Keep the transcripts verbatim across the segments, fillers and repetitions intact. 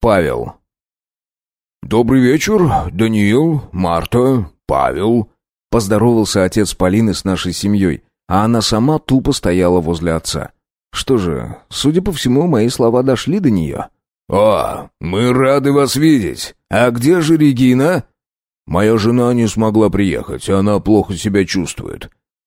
Павел. «Добрый вечер, Даниил, Марта, Павел», — поздоровался отец Полины с нашей семьей, а она сама тупо стояла возле отца. Что же, судя по всему, мои слова дошли до нее. «О, мы рады вас видеть. А где же Регина?» «Моя жена не смогла приехать, она плохо себя чувствует».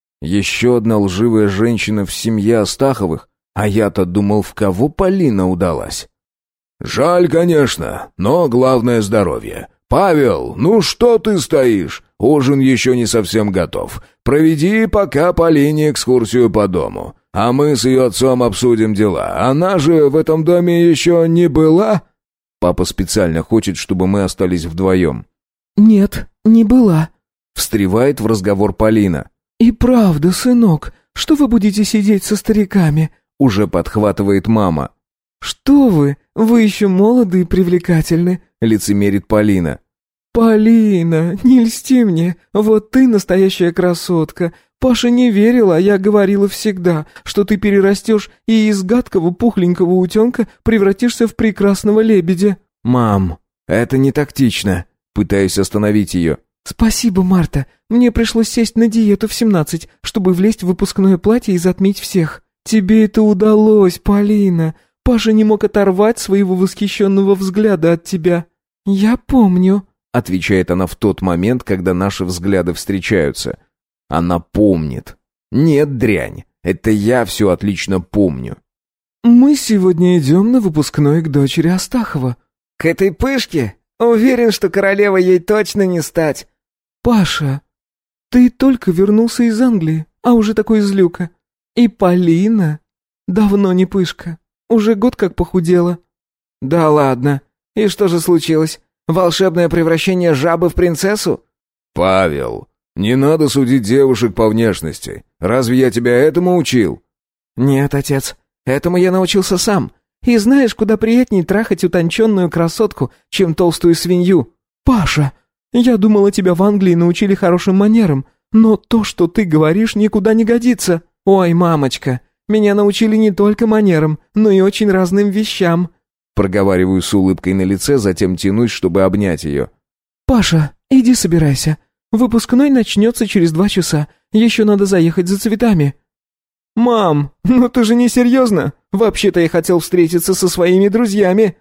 Еще одна лживая женщина в семье Астаховых, а я-то думал, в кого Полина удалась. «Жаль, конечно, но главное здоровье. Павел, ну что ты стоишь? Ужин еще не совсем готов. Проведи пока Полине экскурсию по дому, а мы с ее отцом обсудим дела. Она же в этом доме еще не была?» Папа специально хочет, чтобы мы остались вдвоем. «Нет, не была», — встревает в разговор Полина. «И правда, сынок, что вы будете сидеть со стариками?» — уже подхватывает мама. «Что вы? Вы еще молоды и привлекательны», — лицемерит Полина. «Полина, не льсти мне, вот ты настоящая красотка. Паша не верил, а я говорила всегда, что ты перерастешь и из гадкого пухленького утенка превратишься в прекрасного лебедя». «Мам, это не тактично», — пытаюсь остановить ее. «Спасибо, Марта, мне пришлось сесть на диету в семнадцать, чтобы влезть в выпускное платье и затмить всех. Тебе это удалось, Полина. Паша не мог оторвать своего восхищенного взгляда от тебя. Я помню», — отвечает она в тот момент, когда наши взгляды встречаются. Она помнит. Нет, дрянь, это я все отлично помню. «Мы сегодня идем на выпускной к дочери Астахова». «К этой пышке? Уверен, что королева ей точно не стать». «Паша, ты только вернулся из Англии, а уже такой злюка. И Полина давно не пышка. Уже год как похудела». «Да ладно. И что же случилось? Волшебное превращение жабы в принцессу?» «Павел, не надо судить девушек по внешности. Разве я тебя этому учил?» «Нет, отец, этому я научился сам. И знаешь, куда приятнее трахать утонченную красотку, чем толстую свинью?» «Паша, я думала, тебя в Англии научили хорошим манерам, но то, что ты говоришь, никуда не годится». «Ой, мамочка, меня научили не только манерам, но и очень разным вещам». Проговариваю с улыбкой на лице, затем тянусь, чтобы обнять ее. «Паша, иди собирайся. Выпускной начнется через два часа. Еще надо заехать за цветами». «Мам, ну ты же не серьезно? Вообще-то я хотел встретиться со своими друзьями».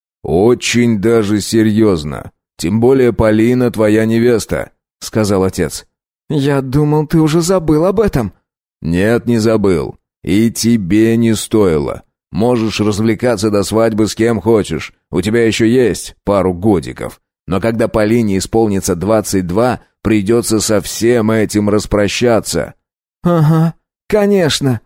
«Очень даже серьезно. Тем более Полина твоя невеста», — сказал отец. «Я думал, ты уже забыл об этом». «Нет, не забыл. И тебе не стоило. Можешь развлекаться до свадьбы с кем хочешь. У тебя еще есть пару годиков. Но когда Полине исполнится двадцать два, придется со всем этим распрощаться». «Ага, конечно».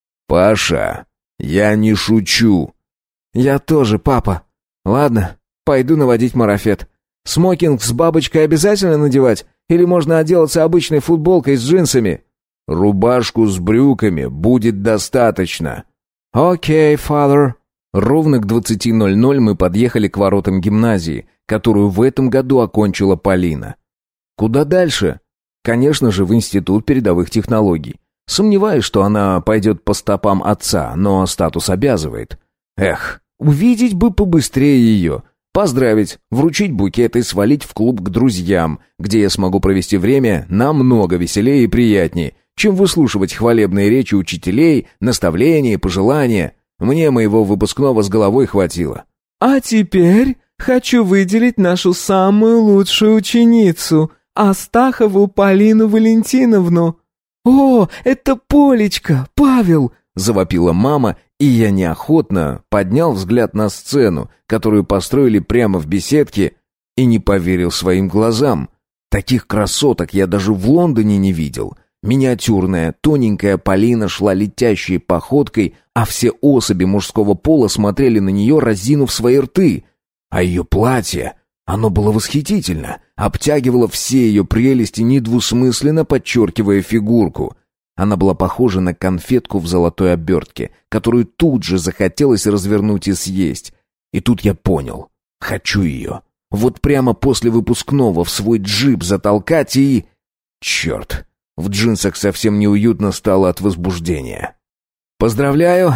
«Паша, я не шучу». «Я тоже, папа. Ладно, пойду наводить марафет. Смокинг с бабочкой обязательно надевать? Или можно отделаться обычной футболкой с джинсами?» «Рубашку с брюками будет достаточно». «Окей, фадер». Ровно к двадцати ноль-ноль мы подъехали к воротам гимназии, которую в этом году окончила Полина. Куда дальше? Конечно же, в Институт передовых технологий. Сомневаюсь, что она пойдет по стопам отца, но статус обязывает. Эх, увидеть бы побыстрее ее, поздравить, вручить букет и свалить в клуб к друзьям, где я смогу провести время намного веселее и приятнее, чем выслушивать хвалебные речи учителей, наставления и пожелания. Мне моего выпускного с головой хватило. «А теперь хочу выделить нашу самую лучшую ученицу, Астахову Полину Валентиновну». «О, это Полечка, Павел!» — завопила мама, и я неохотно поднял взгляд на сцену, которую построили прямо в беседке, и не поверил своим глазам. Таких красоток я даже в Лондоне не видел. Миниатюрная, тоненькая Полина шла летящей походкой, а все особи мужского пола смотрели на нее, разинув свои рты. А ее платье, оно было восхитительно, обтягивало все ее прелести, недвусмысленно подчеркивая фигурку. Она была похожа на конфетку в золотой обертке, которую тут же захотелось развернуть и съесть. И тут я понял, хочу ее. Вот прямо после выпускного в свой джип затолкать и... Черт, в джинсах совсем неуютно стало от возбуждения. «Поздравляю,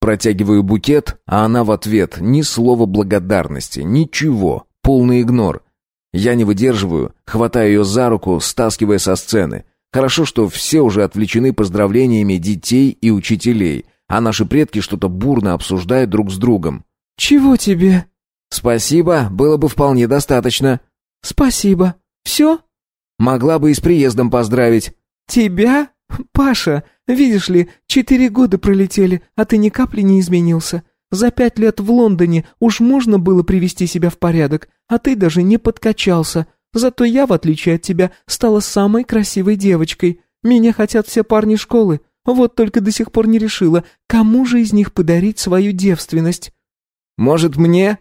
Протягиваю букет, а она в ответ ни слова благодарности, ничего, полный игнор. Я не выдерживаю, хватаю ее за руку, стаскивая со сцены. Хорошо, что все уже отвлечены поздравлениями детей и учителей, а наши предки что-то бурно обсуждают друг с другом. «Чего тебе?» «Спасибо, было бы вполне достаточно». «Спасибо. Все?» «Могла бы и с приездом поздравить». «Тебя? Паша, видишь ли, четыре года пролетели, а ты ни капли не изменился. За пять лет в Лондоне уж можно было привести себя в порядок, а ты даже не подкачался. Зато я, в отличие от тебя, стала самой красивой девочкой. Меня хотят все парни школы. Вот только до сих пор не решила, кому же из них подарить свою девственность». «Может, мне?»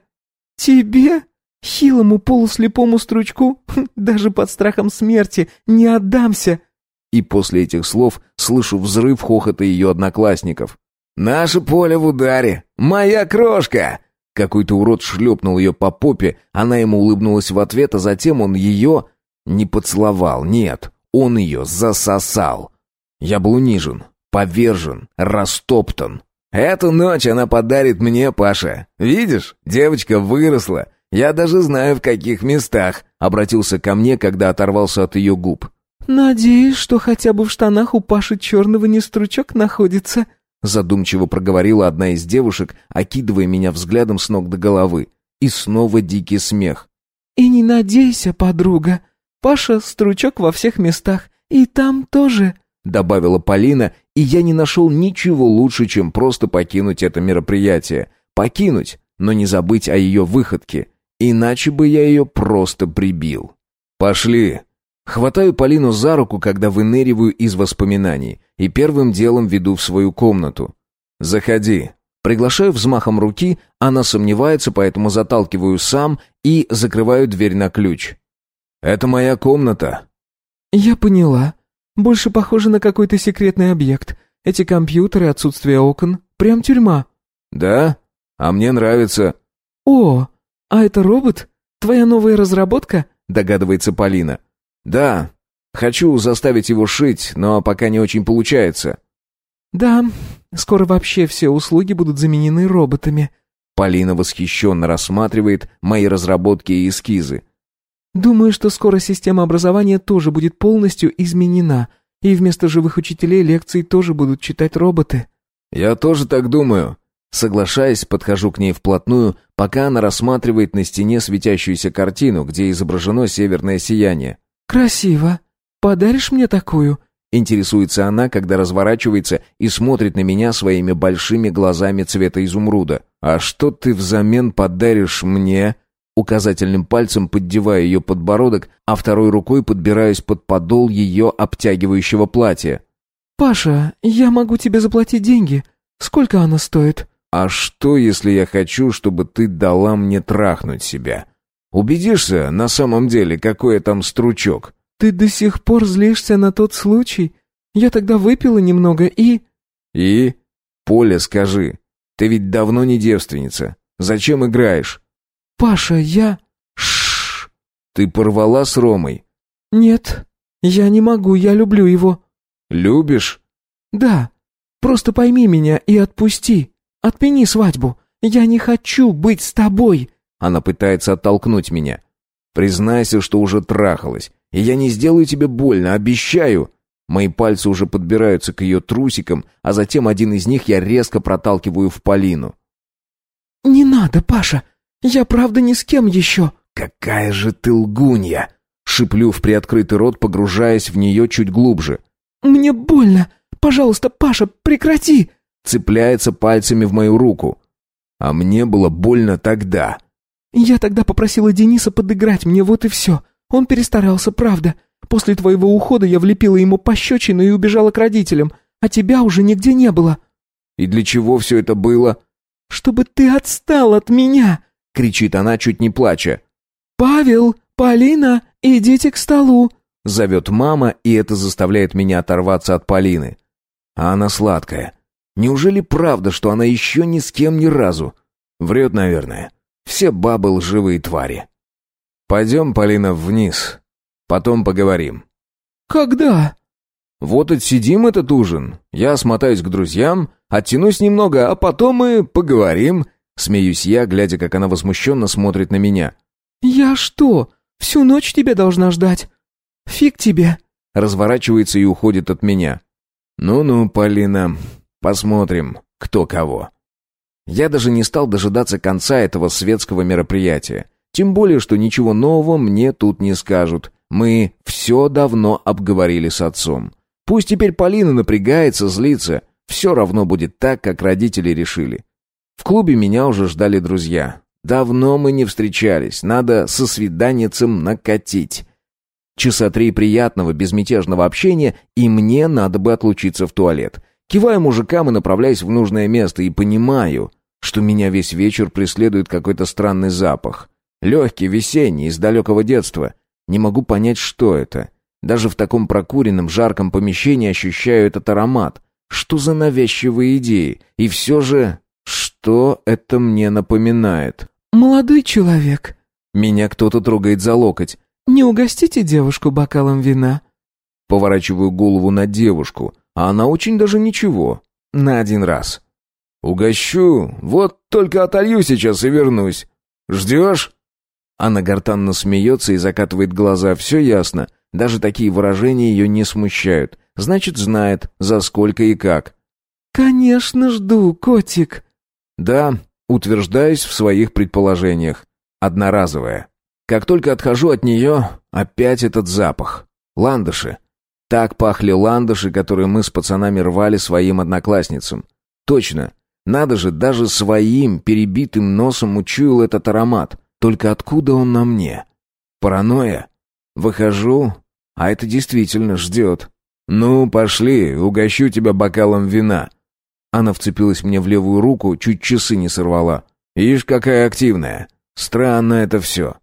«Тебе? Хилому полуслепому стручку? Даже под страхом смерти не отдамся». И после этих слов слышу взрыв хохота ее одноклассников. «Наше поле в ударе! Моя крошка!» Какой-то урод шлепнул ее по попе, она ему улыбнулась в ответ, а затем он ее не поцеловал, нет, он ее засосал. Я был унижен, повержен, растоптан. «Эту ночь она подарит мне, Паша. Видишь, девочка выросла. Я даже знаю, в каких местах», — обратился ко мне, когда оторвался от ее губ. «Надеюсь, что хотя бы в штанах у Паши черного не стручок находится», задумчиво проговорила одна из девушек, окидывая меня взглядом с ног до головы. И снова дикий смех. «И не надейся, подруга. Паша стручок во всех местах, и там тоже», добавила Полина, и я не нашел ничего лучше, чем просто покинуть это мероприятие. Покинуть, но не забыть о ее выходке, иначе бы я ее просто прибил. «Пошли». Хватаю Полину за руку, когда выныриваю из воспоминаний, и первым делом веду в свою комнату. «Заходи». Приглашаю взмахом руки, она сомневается, поэтому заталкиваю сам и закрываю дверь на ключ. «Это моя комната». «Я поняла. Больше похоже на какой-то секретный объект. Эти компьютеры, отсутствие окон. Прям тюрьма». «Да? А мне нравится». «О, а это робот? Твоя новая разработка?» догадывается Полина. «Да, хочу заставить его шить, но пока не очень получается». «Да, скоро вообще все услуги будут заменены роботами». Полина восхищенно рассматривает мои разработки и эскизы. «Думаю, что скоро система образования тоже будет полностью изменена, и вместо живых учителей лекции тоже будут читать роботы». «Я тоже так думаю». Соглашаясь, подхожу к ней вплотную, пока она рассматривает на стене светящуюся картину, где изображено северное сияние. «Красиво. Подаришь мне такую?» Интересуется она, когда разворачивается и смотрит на меня своими большими глазами цвета изумруда. «А что ты взамен подаришь мне?» Указательным пальцем поддеваю ее подбородок, а второй рукой подбираюсь под подол ее обтягивающего платья. «Паша, я могу тебе заплатить деньги. Сколько она стоит?» «А что, если я хочу, чтобы ты дала мне трахнуть себя? Убедишься на самом деле, какой я там стручок?» «Ты до сих пор злишься на тот случай? Я тогда выпила немного и...» «И? Поля, скажи, ты ведь давно не девственница. Зачем играешь?» «Паша, я...» «Шшш! Ты порвала с Ромой?» «Нет, я не могу, я люблю его». «Любишь?» «Да. Просто пойми меня и отпусти. Отмени свадьбу. Я не хочу быть с тобой». Она пытается оттолкнуть меня. «Признайся, что уже трахалась, и я не сделаю тебе больно, обещаю». Мои пальцы уже подбираются к ее трусикам, а затем один из них я резко проталкиваю в Полину. «Не надо, Паша. Я правда ни с кем еще». «Какая же ты лгунья!» Шиплю в приоткрытый рот, погружаясь в нее чуть глубже. «Мне больно. Пожалуйста, Паша, прекрати!» Цепляется пальцами в мою руку. А мне было больно тогда. «Я тогда попросила Дениса подыграть мне, вот и все. Он перестарался, правда. После твоего ухода я влепила ему пощечину и убежала к родителям, а тебя уже нигде не было». «И для чего все это было?» «Чтобы ты отстал от меня!» — кричит она, чуть не плача. «Павел, Полина, идите к столу!» — зовет мама, и это заставляет меня оторваться от Полины. А она сладкая. Неужели правда, что она еще ни с кем ни разу? Врет, наверное. Все бабы лживые твари. «Пойдем, Полина, вниз. Потом поговорим». «Когда?» Вот отсидим этот ужин. Я смотаюсь к друзьям, оттянусь немного, а потом мы поговорим». Смеюсь я, глядя, как она возмущенно смотрит на меня. «Я что, всю ночь тебя должна ждать? Фиг тебе!» Разворачивается и уходит от меня. «Ну-ну, Полина, посмотрим, кто кого». Я даже не стал дожидаться конца этого светского мероприятия. Тем более, что ничего нового мне тут не скажут. Мы все давно обговорили с отцом. Пусть теперь Полина напрягается, злится. Все равно будет так, как родители решили. В клубе меня уже ждали друзья. Давно мы не встречались. Надо со свиданицем накатить. Часа три приятного, безмятежного общения, и мне надо бы отлучиться в туалет. Киваю мужикам и направляюсь в нужное место, и понимаю, что меня весь вечер преследует какой-то странный запах. Легкий, весенний, из далекого детства. Не могу понять, что это. Даже в таком прокуренном, жарком помещении ощущаю этот аромат. Что за навязчивые идеи? И все же, что это мне напоминает? «Молодой человек». Меня кто-то трогает за локоть. «Не угостите девушку бокалом вина?» Поворачиваю голову на девушку, а она очень даже ничего. На один раз. «Угощу, вот только отолью сейчас и вернусь. Ждешь?» Она гортанно смеется и закатывает глаза. Все ясно. Даже такие выражения ее не смущают. Значит, знает, за сколько и как. «Конечно жду, котик». Да, утверждаюсь в своих предположениях. Одноразовая. Как только отхожу от нее, опять этот запах. Ландыши. Так пахли ландыши, которые мы с пацанами рвали своим одноклассницам. Точно. Надо же, даже своим перебитым носом учуял этот аромат. Только откуда он на мне? Паранойя? Выхожу, а это действительно ждет. «Ну, пошли, угощу тебя бокалом вина». Она вцепилась мне в левую руку, чуть часы не сорвала. «Ишь, какая активная. Странно это все».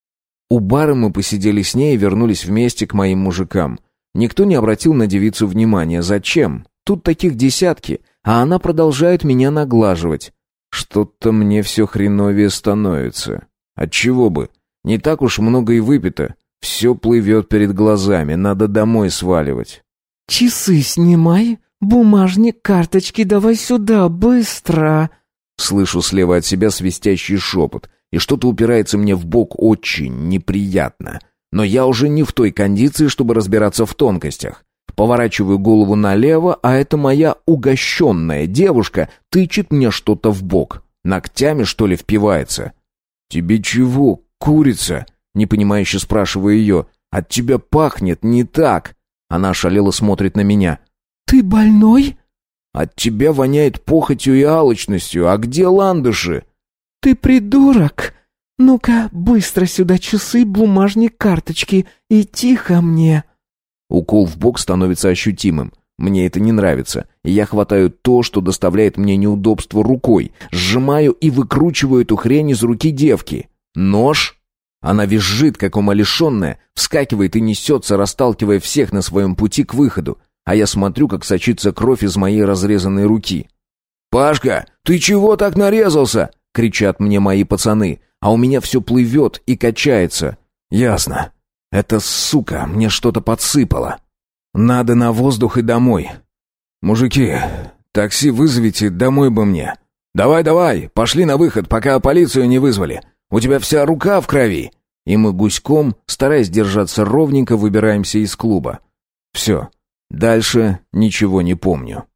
У бара мы посидели с ней и вернулись вместе к моим мужикам. Никто не обратил на девицу внимания. Зачем? Тут таких десятки, а она продолжает меня наглаживать. Что-то мне все хреновее становится. Отчего бы? Не так уж много и выпито. Все плывет перед глазами, надо домой сваливать. «Часы снимай, бумажник, карточки давай сюда, быстро!» Слышу слева от себя свистящий шепот, и что-то упирается мне в бок очень неприятно. Но я уже не в той кондиции, чтобы разбираться в тонкостях. Поворачиваю голову налево, а это моя угощенная девушка тычет мне что-то в бок. Ногтями, что ли, впивается? «Тебе чего, курица?» Непонимающе спрашиваю ее. «От тебя пахнет не так». Она ошалело смотрит на меня. «Ты больной?» «От тебя воняет похотью и алчностью. А где ландыши?» «Ты придурок! Ну-ка, быстро сюда часы, бумажник, карточки и тихо мне!» Укол в бок становится ощутимым. Мне это не нравится, и я хватаю то, что доставляет мне неудобство, рукой, сжимаю и выкручиваю эту хрень из руки девки. Нож? Она визжит, как умалишенная, вскакивает и несется, расталкивая всех на своем пути к выходу, а я смотрю, как сочится кровь из моей разрезанной руки. «Пашка, ты чего так нарезался?» — кричат мне мои пацаны, а у меня все плывет и качается. «Ясно. Эта сука мне что-то подсыпала. Надо на воздух и домой. Мужики, такси вызовите, домой бы мне. Давай-давай, пошли на выход, пока полицию не вызвали. У тебя вся рука в крови». И мы гуськом, стараясь держаться ровненько, выбираемся из клуба. Все, дальше ничего не помню.